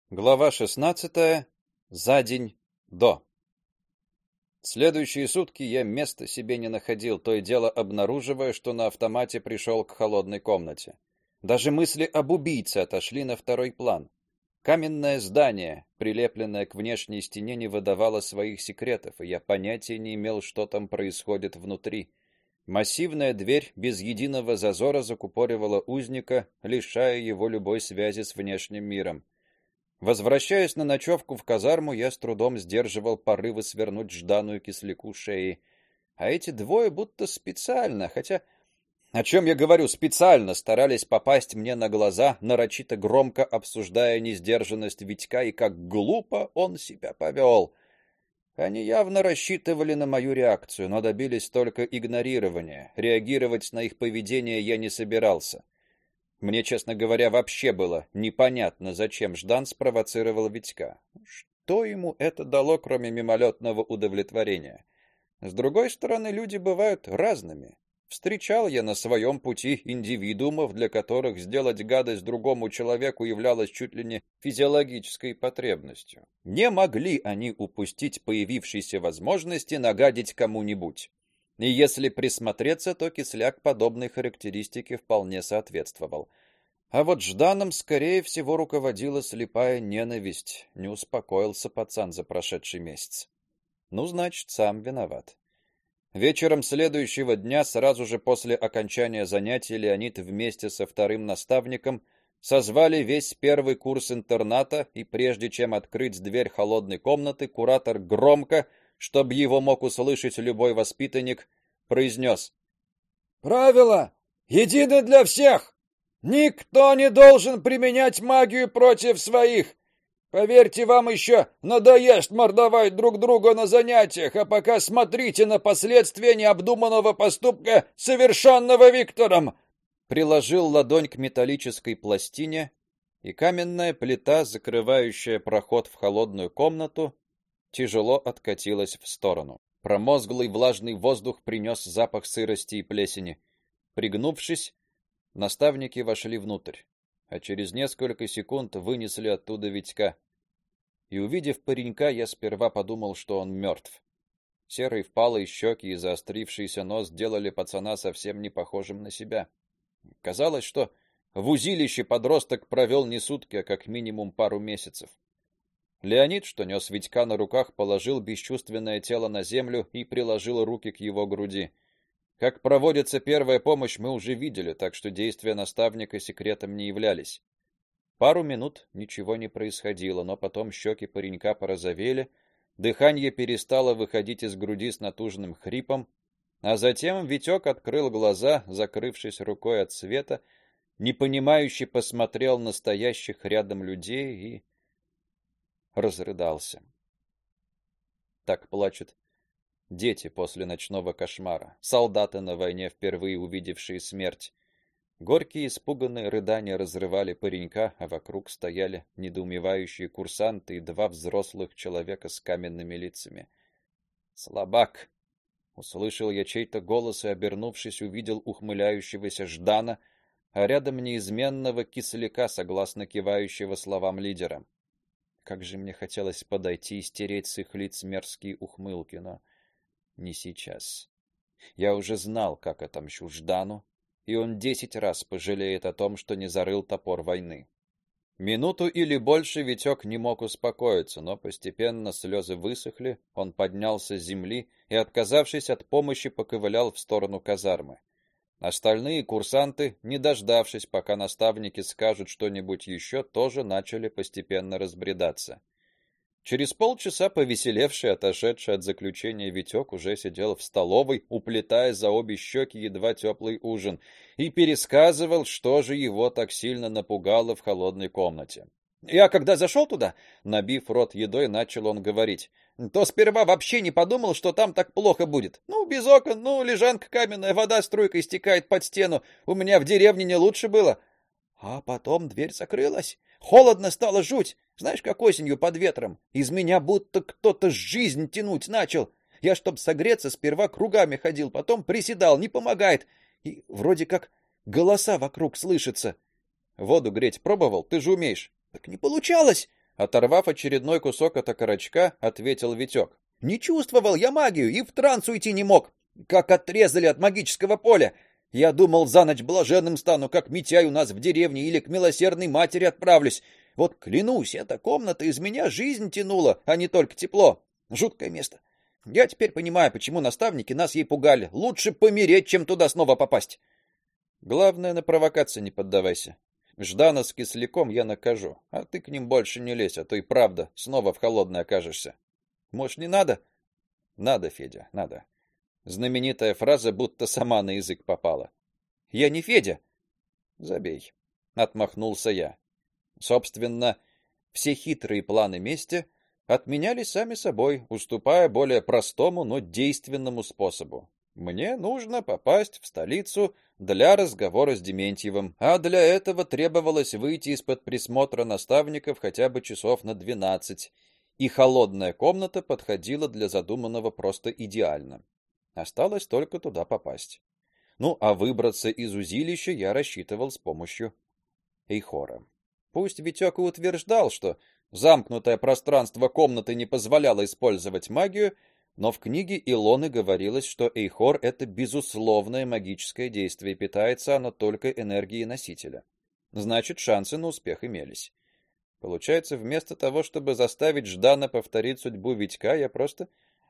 Глава 16. За день до. Следующие сутки я места себе не находил, то и дело обнаруживая, что на автомате пришел к холодной комнате. Даже мысли об убийце отошли на второй план. Каменное здание, прилепленное к внешней стене, не выдавало своих секретов, и я понятия не имел, что там происходит внутри. Массивная дверь без единого зазора закупоривала узника, лишая его любой связи с внешним миром. Возвращаясь на ночевку в казарму, я с трудом сдерживал порывы свернуть Ждану и Кисляку шеи. А эти двое будто специально, хотя о чем я говорю, специально старались попасть мне на глаза, нарочито громко обсуждая несдержанность Витька и как глупо он себя повел. Они явно рассчитывали на мою реакцию, но добились только игнорирования. Реагировать на их поведение я не собирался. Мне, честно говоря, вообще было непонятно, зачем Ждан спровоцировал Витька. Что ему это дало, кроме мимолетного удовлетворения? С другой стороны, люди бывают разными. Встречал я на своем пути индивидуумов, для которых сделать гадость другому человеку являлось чуть ли не физиологической потребностью. Не могли они упустить появившейся возможности нагадить кому-нибудь. И если присмотреться, то Кисляк подобной характеристике вполне соответствовал. А вот Жданом, скорее всего, руководила слепая ненависть. Не успокоился пацан за прошедший месяц. Ну, значит, сам виноват. Вечером следующего дня, сразу же после окончания занятий, Леонид вместе со вторым наставником созвали весь первый курс интерната, и прежде чем открыть дверь холодной комнаты, куратор громко, чтобы его мог услышать любой воспитанник, произнес: «Правило едино для всех. Никто не должен применять магию против своих. Поверьте, вам еще надоест мордовать друг друга на занятиях, а пока смотрите на последствия необдуманного поступка, совершенного Виктором». Приложил ладонь к металлической пластине, и каменная плита, закрывающая проход в холодную комнату, тяжело откатилась в сторону. Промозглый влажный воздух принес запах сырости и плесени. Пригнувшись, наставники вошли внутрь, а через несколько секунд вынесли оттуда Витька. И увидев паренька, я сперва подумал, что он мертв. Серые впалые щеки и заострившийся нос делали пацана совсем не похожим на себя. Казалось, что в узилище подросток провел не сутки, а как минимум пару месяцев. Леонид, что нес Витька на руках, положил бесчувственное тело на землю и приложил руки к его груди. Как проводится первая помощь, мы уже видели, так что действия наставника секретом не являлись. Пару минут ничего не происходило, но потом щеки паренька порозовели, дыхание перестало выходить из груди с натужным хрипом, а затем Витек открыл глаза, закрывшись рукой от света, непонимающе посмотрел на стоящих рядом людей и разрыдался. Так плачут дети после ночного кошмара, солдаты на войне, впервые увидевшие смерть. Горькие испуганные рыдания разрывали паренька, а вокруг стояли недоумевающие курсанты и два взрослых человека с каменными лицами. «Слабак!» — услышал я чей-то голос и, обернувшись, увидел ухмыляющегося Ждана, а рядом неизменного Кисляка, согласно кивающего словам лидера. Как же мне хотелось подойти и стереть с их лиц мерзкие ухмылки, но не сейчас. Я уже знал, как отомщу Ждану, и он 10 раз пожалеет о том, что не зарыл топор войны. Минуту или больше Витек не мог успокоиться, но постепенно слезы высохли, он поднялся с земли и, отказавшись от помощи, поковылял в сторону казармы. Остальные курсанты, не дождавшись, пока наставники скажут что-нибудь еще, тоже начали постепенно разбредаться. Через полчаса повеселевший, отошедший от заключения Витек уже сидел в столовой, уплетая за обе щеки едва теплый ужин, и пересказывал, что же его так сильно напугало в холодной комнате. Я когда зашел туда, набив рот едой, начал он говорить, то сперва вообще не подумал, что там так плохо будет. Без окон, лежанка каменная, вода струйкой стекает под стену. У меня в деревне не лучше было. А потом дверь закрылась. Холодно стало, жуть. Знаешь, как осенью под ветром. Из меня будто кто-то жизнь тянуть начал. Я, чтоб согреться, сперва кругами ходил, потом приседал, не помогает. И вроде как голоса вокруг слышатся. Воду греть пробовал? Ты же умеешь. Так не получалось. Оторвав очередной кусок от окорочка, ответил Витек. Не чувствовал я магию и в транс уйти не мог. Как отрезали от магического поля. Я думал, за ночь блаженным стану, как Митяй у нас в деревне, или к милосердной матери отправлюсь. Вот клянусь, эта комната из меня жизнь тянула, а не только тепло. Жуткое место. Я теперь понимаю, почему наставники нас ей пугали. Лучше помереть, чем туда снова попасть. Главное, на провокации не поддавайся. Ждана с Кисляком я накажу, а ты к ним больше не лезь, а то и правда снова в холодной окажешься. Может, не надо? Надо, Федя, надо. Знаменитая фраза будто сама на язык попала. Я не Федя. Забей, отмахнулся я. Собственно, все хитрые планы мести отменялись сами собой, уступая более простому, но действенному способу. Мне нужно попасть в столицу для разговора с Дементьевым, а для этого требовалось выйти из-под присмотра наставников хотя бы часов на 12, и холодная комната подходила для задуманного просто идеально. Осталось только туда попасть. Ну, а выбраться из узилища я рассчитывал с помощью Эйхора. Пусть Витек и утверждал, что замкнутое пространство комнаты не позволяло использовать магию, но в книге Илоны говорилось, что Эйхор — это безусловное магическое действие, и питается оно только энергией носителя. Значит, шансы на успех имелись. Получается, вместо того, чтобы заставить Ждана повторить судьбу Витька, я просто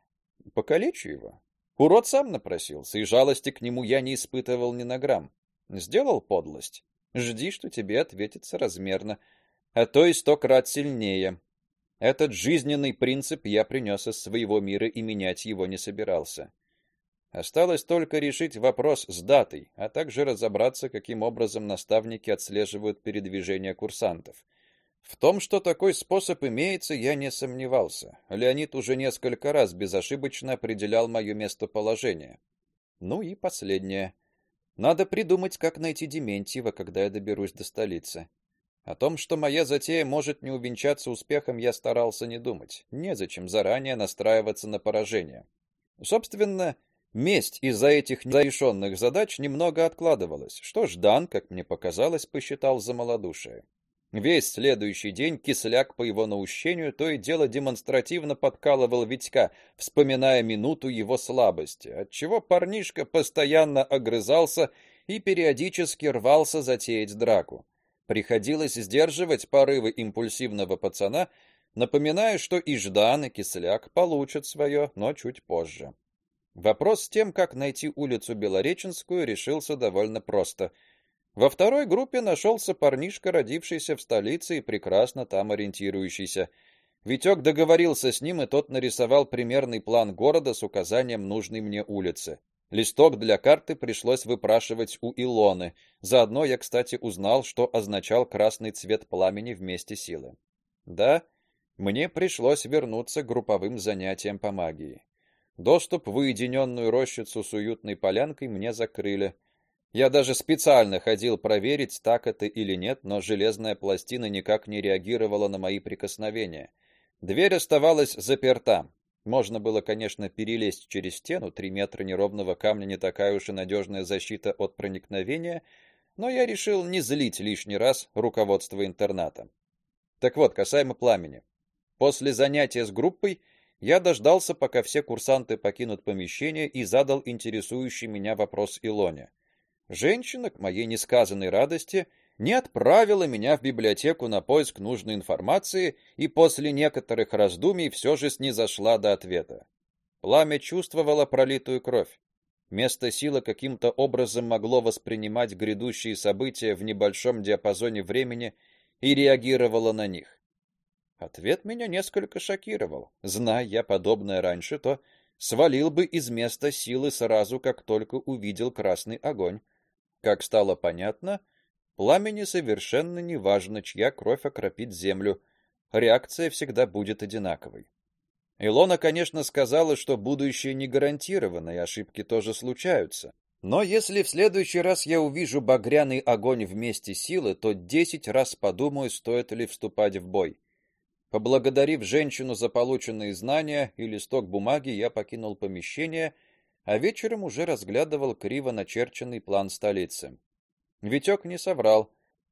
покалечу его. Урод сам напросился, и жалости к нему я не испытывал ни на грамм. Сделал подлость. Жди, что тебе ответит соразмерно, а то и 100 крат сильнее. Этот жизненный принцип я принес из своего мира и менять его не собирался. Осталось только решить вопрос с датой, а также разобраться, каким образом наставники отслеживают передвижение курсантов. В том, что такой способ имеется, я не сомневался. Леонид уже несколько раз безошибочно определял мое местоположение. Ну и последнее. Надо придумать, как найти Дементьева, когда я доберусь до столицы. О том, что моя затея может не увенчаться успехом, я старался не думать. Незачем заранее настраиваться на поражение. Собственно, месть из-за этих нерешенных задач немного откладывалась, что Ждан, как мне показалось, посчитал за малодушие. Весь следующий день Кисляк по его наущению то и дело демонстративно подкалывал Витька, вспоминая минуту его слабости, отчего парнишка постоянно огрызался и периодически рвался затеять драку. Приходилось сдерживать порывы импульсивного пацана, напоминая, что и Ждан, и Кисляк получат свое, но чуть позже. Вопрос с тем, как найти улицу Белореченскую, решился довольно просто. Во второй группе нашелся парнишка, родившийся в столице и прекрасно там ориентирующийся. Витек договорился с ним, и тот нарисовал примерный план города с указанием нужной мне улицы. Листок для карты пришлось выпрашивать у Илоны. Заодно я, кстати, узнал, что означал красный цвет пламени вместе силы. Да, мне пришлось вернуться к групповым занятиям по магии. Доступ в уединенную рощицу с уютной полянкой мне закрыли. Я даже специально ходил проверить, так это или нет, но железная пластина никак не реагировала на мои прикосновения. Дверь оставалась заперта. Можно было, конечно, перелезть через стену, 3 метра неровного камня не такая уж и надежная защита от проникновения, но я решил не злить лишний раз руководство интерната. Так вот, касаемо пламени. После занятия с группой я дождался, пока все курсанты покинут помещение, и задал интересующий меня вопрос Илоне. Женщина, к моей несказанной радости, не отправила меня в библиотеку на поиск нужной информации и после некоторых раздумий все же снизошла до ответа. Пламя чувствовало пролитую кровь. Место силы каким-то образом могло воспринимать грядущие события в небольшом диапазоне времени и реагировало на них. Ответ меня несколько шокировал. Зная я подобное раньше, то свалил бы из места силы сразу, как только увидел красный огонь. Как стало понятно, пламени совершенно не важно, чья кровь окропит землю. Реакция всегда будет одинаковой. Илона, конечно, сказала, что будущее не гарантировано, и ошибки тоже случаются. Но если в следующий раз я увижу багряный огонь вместе силы, то 10 раз подумаю, стоит ли вступать в бой. Поблагодарив женщину за полученные знания и листок бумаги, я покинул помещение, а вечером уже разглядывал криво начерченный план столицы. Витек не соврал.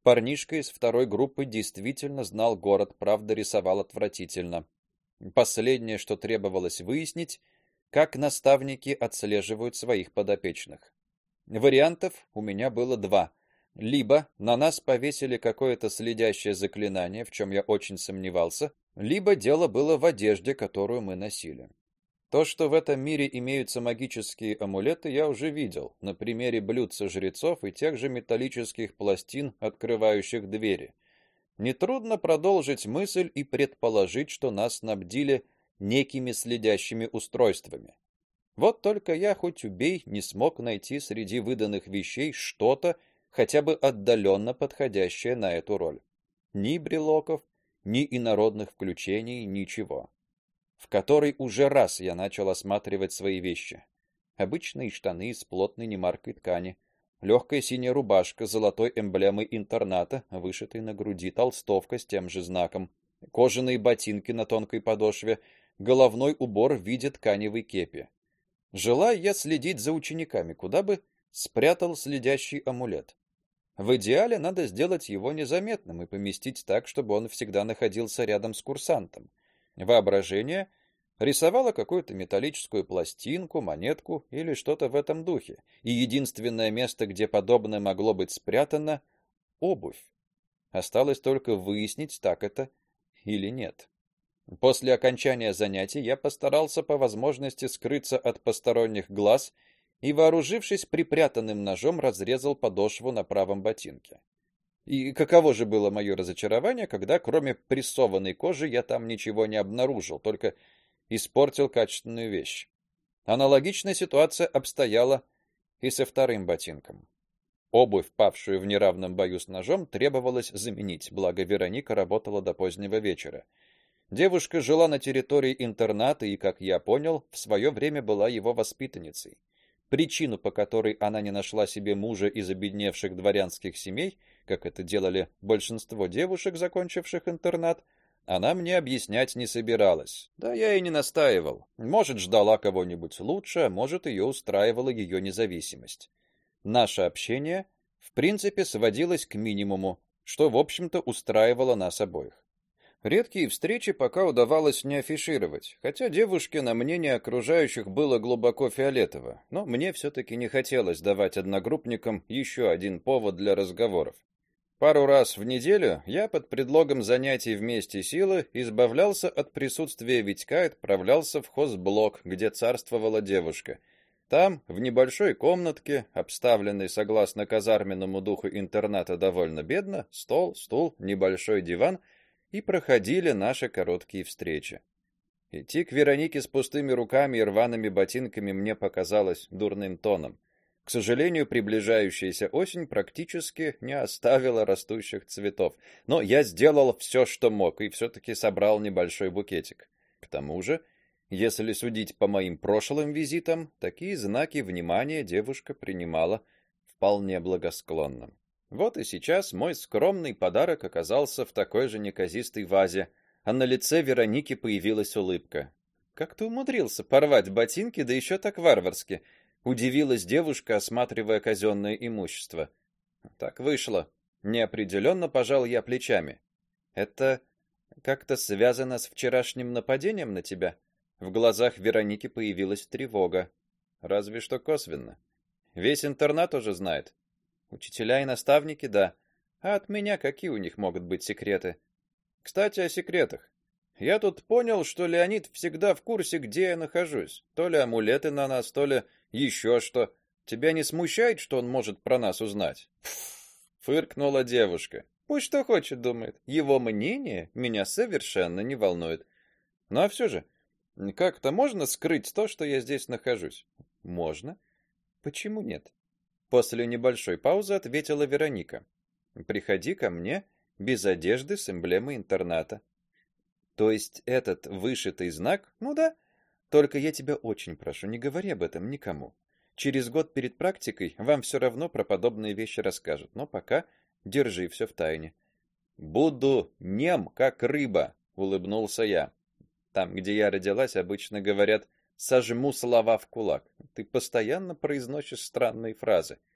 Парнишка из второй группы действительно знал город, правда, рисовал отвратительно. Последнее, что требовалось выяснить, как наставники отслеживают своих подопечных. Вариантов у меня было два. Либо на нас повесили какое-то следящее заклинание, в чем я очень сомневался, либо дело было в одежде, которую мы носили. То, что в этом мире имеются магические амулеты, я уже видел на примере блюдца жрецов и тех же металлических пластин, открывающих двери. Нетрудно продолжить мысль и предположить, что нас снабдили некими следящими устройствами. Вот только я, хоть убей, не смог найти среди выданных вещей что-то, хотя бы отдаленно подходящее на эту роль. Ни брелоков, ни инородных включений, ничего. В который уже раз я начал осматривать свои вещи. Обычные штаны из плотной немаркой ткани, легкая синяя рубашка с золотой эмблемой интерната, вышитой на груди, толстовка с тем же знаком, кожаные ботинки на тонкой подошве, головной убор в виде тканевой кепи. Желая я следить за учениками, куда бы спрятал следящий амулет. В идеале надо сделать его незаметным и поместить так, чтобы он всегда находился рядом с курсантом. Воображение рисовало какую-то металлическую пластинку, монетку или что-то в этом духе, и единственное место, где подобное могло быть спрятано обувь. Осталось только выяснить, так это или нет. После окончания занятий я постарался по возможности скрыться от посторонних глаз и, вооружившись припрятанным ножом, разрезал подошву на правом ботинке. И каково же было мое разочарование, когда кроме прессованной кожи я там ничего не обнаружил, только испортил качественную вещь. Аналогичная ситуация обстояла и со вторым ботинком. Обувь, павшую в неравном бою с ножом, требовалось заменить, благо Вероника работала до позднего вечера. Девушка жила на территории интерната и, как я понял, в свое время была его воспитанницей. Причину, по которой она не нашла себе мужа из обедневших дворянских семей, как это делали большинство девушек, закончивших интернат, она мне объяснять не собиралась. Да я и не настаивал. Может, ждала кого-нибудь лучше, а может, ее устраивала ее независимость. Наше общение, в принципе, сводилось к минимуму, что, в общем-то, устраивало нас обоих. Редкие встречи пока удавалось не афишировать, хотя девушке на мнение окружающих было глубоко фиолетово, но мне все-таки не хотелось давать одногруппникам еще один повод для разговоров. Пару раз в неделю я под предлогом занятий вместе силы избавлялся от присутствия Витька и отправлялся в хозблок, где царствовала девушка. Там, в небольшой комнатке, обставленной согласно казарменному духу интерната довольно бедно, стол, стул, небольшой диван, и проходили наши короткие встречи. Идти к Веронике с пустыми руками и рваными ботинками мне показалось дурным тоном. К сожалению, приближающаяся осень практически не оставила растущих цветов, но я сделал все, что мог, и все-таки собрал небольшой букетик. К тому же, если судить по моим прошлым визитам, такие знаки внимания девушка принимала вполне благосклонно. Вот и сейчас мой скромный подарок оказался в такой же неказистой вазе, а на лице Вероники появилась улыбка. Как ты умудрился порвать ботинки, да еще так варварски? Удивилась девушка, осматривая казенное имущество. Так вышло. Неопределенно пожал я плечами. Это как-то связано с вчерашним нападением на тебя? В глазах Вероники появилась тревога. Разве что косвенно. Весь интернат уже знает. Учителя и наставники, да. А от меня какие у них могут быть секреты? Кстати, о секретах. Я тут понял, что Леонид всегда в курсе, где я нахожусь. То ли амулеты на нас, то ли еще что. Тебя не смущает, что он может про нас узнать? Фыркнула девушка. Пусть что хочет, думает. Его мнение меня совершенно не волнует. Ну а все же, как-то можно скрыть то, что я здесь нахожусь? Можно. Почему нет? После небольшой паузы ответила Вероника. Приходи ко мне без одежды с эмблемой интерната. То есть этот вышитый знак? Ну да. Только я тебя очень прошу, не говори об этом никому. Через год перед практикой вам все равно про подобные вещи расскажут, но пока держи все в тайне. Буду нем, как рыба, улыбнулся я. Там, где я родилась, обычно говорят: сожму слова в кулак. Ты постоянно произносишь странные фразы.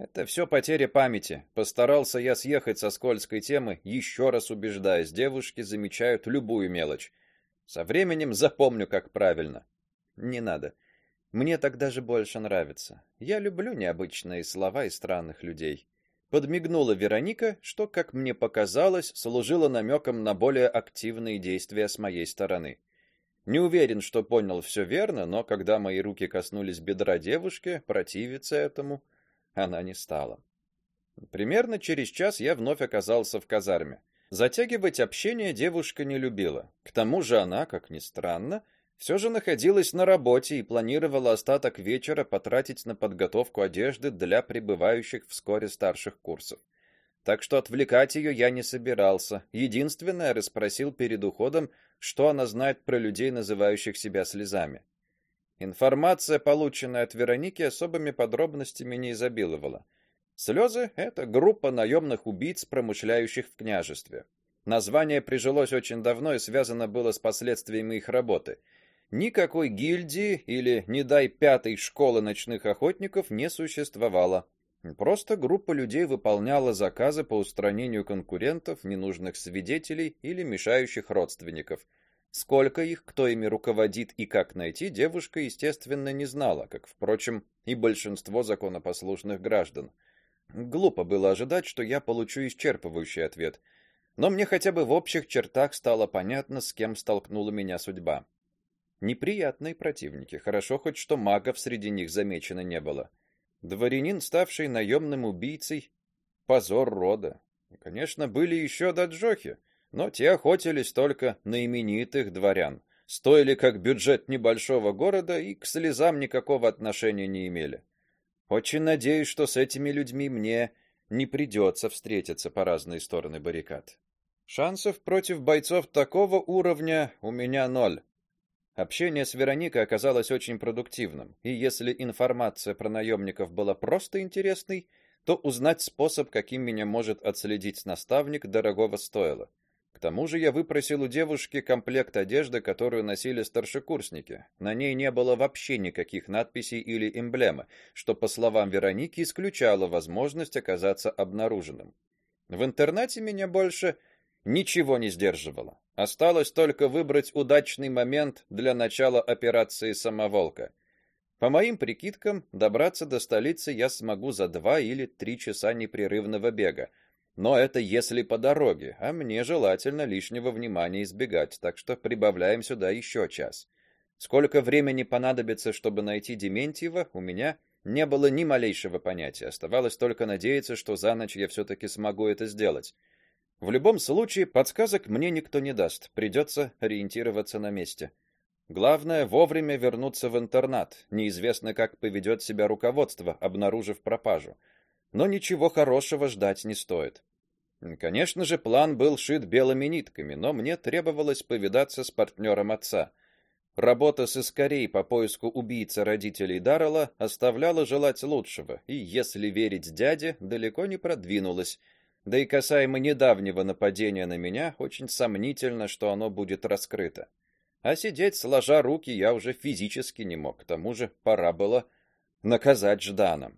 Это все потеря памяти. Постарался я съехать со скользкой темы, еще раз убеждаясь, девушки замечают любую мелочь. Со временем запомню, как правильно. Не надо. Мне так даже больше нравится. Я люблю необычные слова и странных людей. Подмигнула Вероника, что, как мне показалось, служило намеком на более активные действия с моей стороны. Не уверен, что понял все верно, но когда мои руки коснулись бедра девушки, противиться этому она не стала. Примерно через час я вновь оказался в казарме. Затягивать общение девушка не любила. К тому же она, как ни странно, все же находилась на работе и планировала остаток вечера потратить на подготовку одежды для прибывающих вскоре старших курсов. Так что отвлекать ее я не собирался. Единственное, расспросил перед уходом, что она знает про людей, называющих себя слезами. Информация, полученная от Вероники, особыми подробностями не изобиловала. Слезы — это группа наемных убийц, промышляющих в княжестве. Название прижилось очень давно и связано было с последствиями их работы. Никакой гильдии или, не дай пятой, школы ночных охотников не существовало. Просто группа людей выполняла заказы по устранению конкурентов, ненужных свидетелей или мешающих родственников. Сколько их, кто ими руководит и как найти, девушка, естественно, не знала, как, впрочем, и большинство законопослушных граждан. Глупо было ожидать, что я получу исчерпывающий ответ, но мне хотя бы в общих чертах стало понятно, с кем столкнула меня судьба. Неприятные противники, хорошо хоть что магов среди них замечено не было. Дворянин, ставший наемным убийцей, позор рода. И, конечно, были еще даджохи, но те охотились только на именитых дворян, стоили как бюджет небольшого города и к слезам никакого отношения не имели. Очень надеюсь, что с этими людьми мне не придется встретиться по разные стороны баррикад. Шансов против бойцов такого уровня у меня 0. Общение с Вероникой оказалось очень продуктивным, и если информация про наемников была просто интересной, то узнать способ, каким меня может отследить наставник, дорогого стоило. К тому же я выпросил у девушки комплект одежды, которую носили старшекурсники. На ней не было вообще никаких надписей или эмблемы, что, по словам Вероники, исключало возможность оказаться обнаруженным. В интернате меня больше ничего не сдерживало. Осталось только выбрать удачный момент для начала операции «Самоволка». По моим прикидкам, добраться до столицы я смогу за 2 или 3 часа непрерывного бега. Но это если по дороге, а мне желательно лишнего внимания избегать, так что прибавляем сюда еще час. Сколько времени понадобится, чтобы найти Дементьева, у меня не было ни малейшего понятия. Оставалось только надеяться, что за ночь я все-таки смогу это сделать. В любом случае, подсказок мне никто не даст, придется ориентироваться на месте. Главное вовремя вернуться в интернат. Неизвестно, как поведет себя руководство, обнаружив пропажу. Но ничего хорошего ждать не стоит. Конечно же, план был шит белыми нитками, но мне требовалось повидаться с партнером отца. Работа с искорей по поиску убийцы родителей Даррелла оставляла желать лучшего, и, если верить дяде, далеко не продвинулась. Да и касаемо недавнего нападения на меня, очень сомнительно, что оно будет раскрыто. А сидеть сложа руки я уже физически не мог, к тому же пора было наказать Ждана.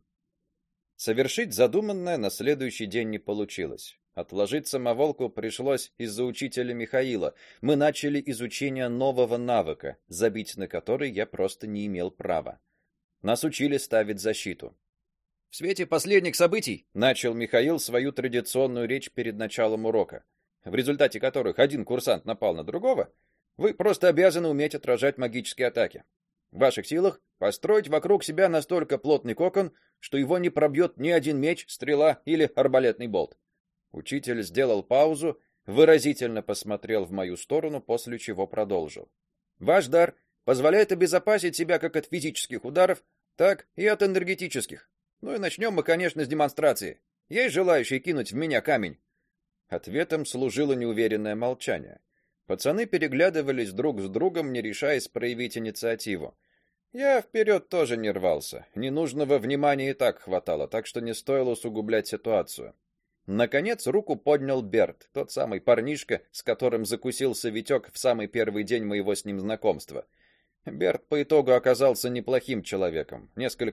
Совершить задуманное на следующий день не получилось. Отложить самоволку пришлось из-за учителя Михаила. Мы начали изучение нового навыка, забить на который я просто не имел права. Нас учили ставить защиту. В свете последних событий начал Михаил свою традиционную речь перед началом урока, в результате которых один курсант напал на другого. Вы просто обязаны уметь отражать магические атаки. В ваших силах построить вокруг себя настолько плотный кокон, что его не пробьет ни один меч, стрела или арбалетный болт. Учитель сделал паузу, выразительно посмотрел в мою сторону, после чего продолжил. Ваш дар позволяет обезопасить себя как от физических ударов, так и от энергетических. Ну и начнем мы, конечно, с демонстрации. Есть желающие кинуть в меня камень? Ответом служило неуверенное молчание. Пацаны переглядывались друг с другом, не решаясь проявить инициативу. Я вперед тоже не рвался. Ненужного внимания и так хватало, так что не стоило усугублять ситуацию. Наконец руку поднял Берт, тот самый парнишка, с которым закусился Витек в самый первый день моего с ним знакомства. Берт по итогу оказался неплохим человеком, несколько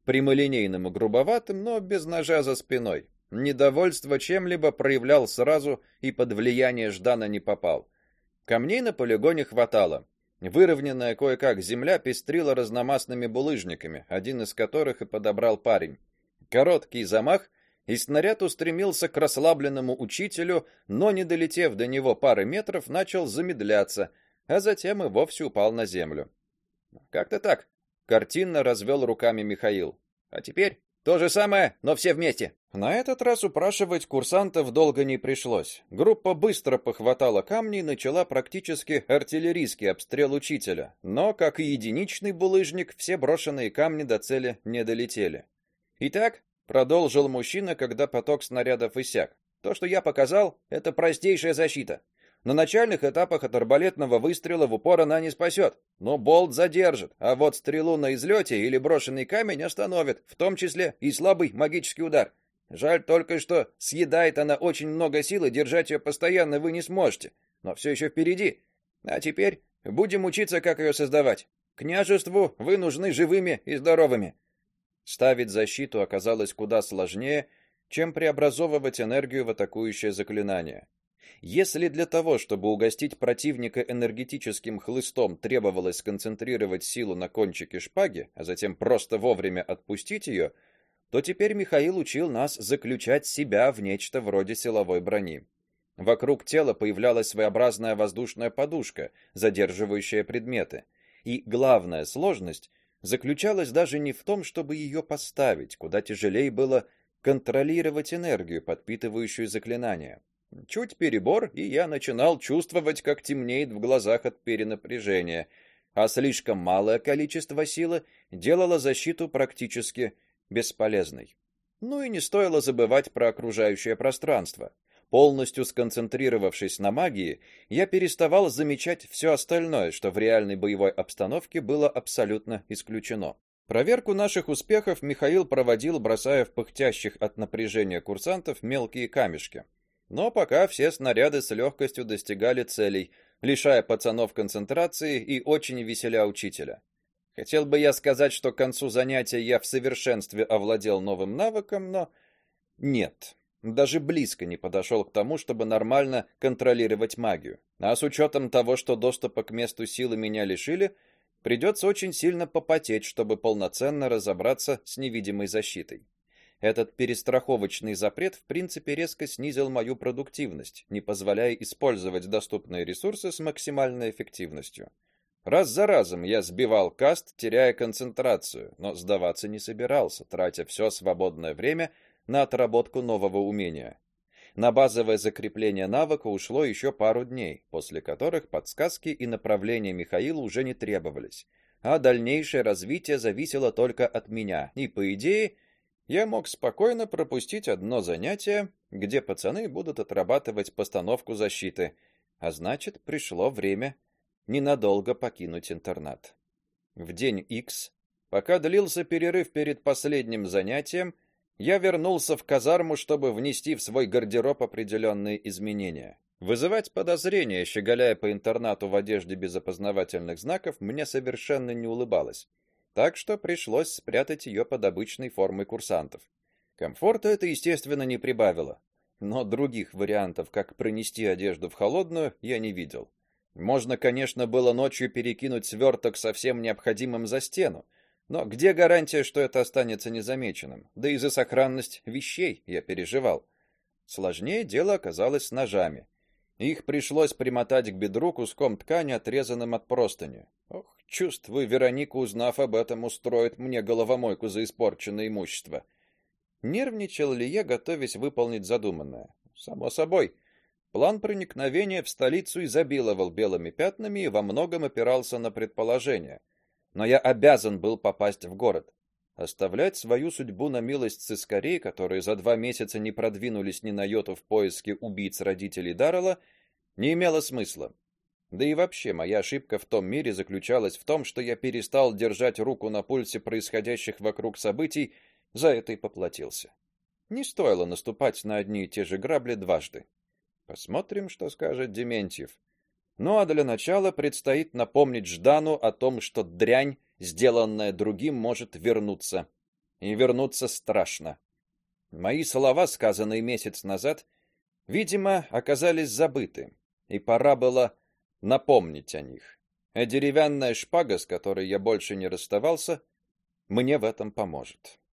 прямолинейным и грубоватым, но без ножа за спиной. Недовольство чем-либо проявлял сразу и под влияние Ждана не попал. Камней на полигоне хватало. Выровненная кое-как земля пестрила разномастными булыжниками, один из которых и подобрал парень. Короткий замах, и снаряд устремился к расслабленному учителю, но не долетев до него пары метров, начал замедляться, а затем и вовсе упал на землю. Как-то так, картинно развел руками Михаил. А теперь то же самое, но все вместе. На этот раз упрашивать курсантов долго не пришлось. Группа быстро похватала камни и начала практически артиллерийский обстрел учителя. Но, как и единичный булыжник, все брошенные камни до цели не долетели. Итак, продолжил мужчина, когда поток снарядов иссяк. То, что я показал, это простейшая защита. На начальных этапах от арбалетного выстрела в упор она не спасет, но болт задержит, а вот стрелу на излете или брошенный камень остановит, в том числе и слабый магический удар. Жаль только, что съедает она очень много сил, и держать ее постоянно вы не сможете, но все еще впереди. А теперь будем учиться, как ее создавать. Княжеству вы нужны живыми и здоровыми. Ставить защиту оказалось куда сложнее, чем преобразовывать энергию в атакующее заклинание. Если для того, чтобы угостить противника энергетическим хлыстом, требовалось сконцентрировать силу на кончике шпаги, а затем просто вовремя отпустить ее, то теперь Михаил учил нас заключать себя в нечто вроде силовой брони. Вокруг тела появлялась своеобразная воздушная подушка, задерживающая предметы. И главная сложность заключалась даже не в том, чтобы ее поставить, куда тяжелее было контролировать энергию, подпитывающую заклинание. Чуть перебор, и я начинал чувствовать, как темнеет в глазах от перенапряжения, а слишком малое количество силы делало защиту практически бесполезной. Ну и не стоило забывать про окружающее пространство. Полностью сконцентрировавшись на магии, я переставал замечать все остальное, что в реальной боевой обстановке было абсолютно исключено. Проверку наших успехов Михаил проводил, бросая в пыхтящих от напряжения курсантов мелкие камешки. Но пока все снаряды с легкостью достигали целей, лишая пацанов концентрации и очень веселя учителя. Хотел бы я сказать, что к концу занятия я в совершенстве овладел новым навыком, но нет. Даже близко не подошел к тому, чтобы нормально контролировать магию. А с учетом того, что доступа к месту силы меня лишили, придется очень сильно попотеть, чтобы полноценно разобраться с невидимой защитой. Этот перестраховочный запрет в принципе резко снизил мою продуктивность, не позволяя использовать доступные ресурсы с максимальной эффективностью. Раз за разом я сбивал каст, теряя концентрацию, но сдаваться не собирался, тратя все свободное время на отработку нового умения. На базовое закрепление навыка ушло еще пару дней, после которых подсказки и направления Михаилу уже не требовались, а дальнейшее развитие зависело только от меня, и по идее я мог спокойно пропустить одно занятие, где пацаны будут отрабатывать постановку защиты, а значит, пришло время ненадолго покинуть интернат. В день X, пока длился перерыв перед последним занятием, я вернулся в казарму, чтобы внести в свой гардероб определенные изменения. Вызывать подозрения, щеголяя по интернату в одежде без опознавательных знаков, мне совершенно не улыбалось. Так что пришлось спрятать ее под обычной формой курсантов. Комфорта это, естественно, не прибавило, но других вариантов, как пронести одежду в холодную, я не видел. Можно, конечно, было ночью перекинуть сверток со всем необходимым за стену, но где гарантия, что это останется незамеченным? Да и за сохранность вещей я переживал. Сложнее дело оказалось с ножами. Их пришлось примотать к бедру куском ткани, отрезанным от простыни. Ох, чувствую, Вероника, узнав об этом, устроит мне головомойку за испорченное имущество. Нервничал ли я, готовясь выполнить задуманное? Само собой. План проникновения в столицу изобиловал белыми пятнами и во многом опирался на предположения. Но я обязан был попасть в город. Оставлять свою судьбу на милость сыскарей, которые за 2 месяца не продвинулись ни на йоту в поиске убийц родителей Даррелла, не имело смысла. Да и вообще, моя ошибка в том мире заключалась в том, что я перестал держать руку на пульсе происходящих вокруг событий, за это и поплатился. Не стоило наступать на одни и те же грабли дважды. Посмотрим, что скажет Дементьев. Ну а для начала предстоит напомнить Ждану о том, что дрянь, сделанная другим, может вернуться и вернуться страшно. Мои слова, сказанные месяц назад, видимо, оказались забыты, и пора было напомнить о них. А деревянная шпага, с которой я больше не расставался, мне в этом поможет.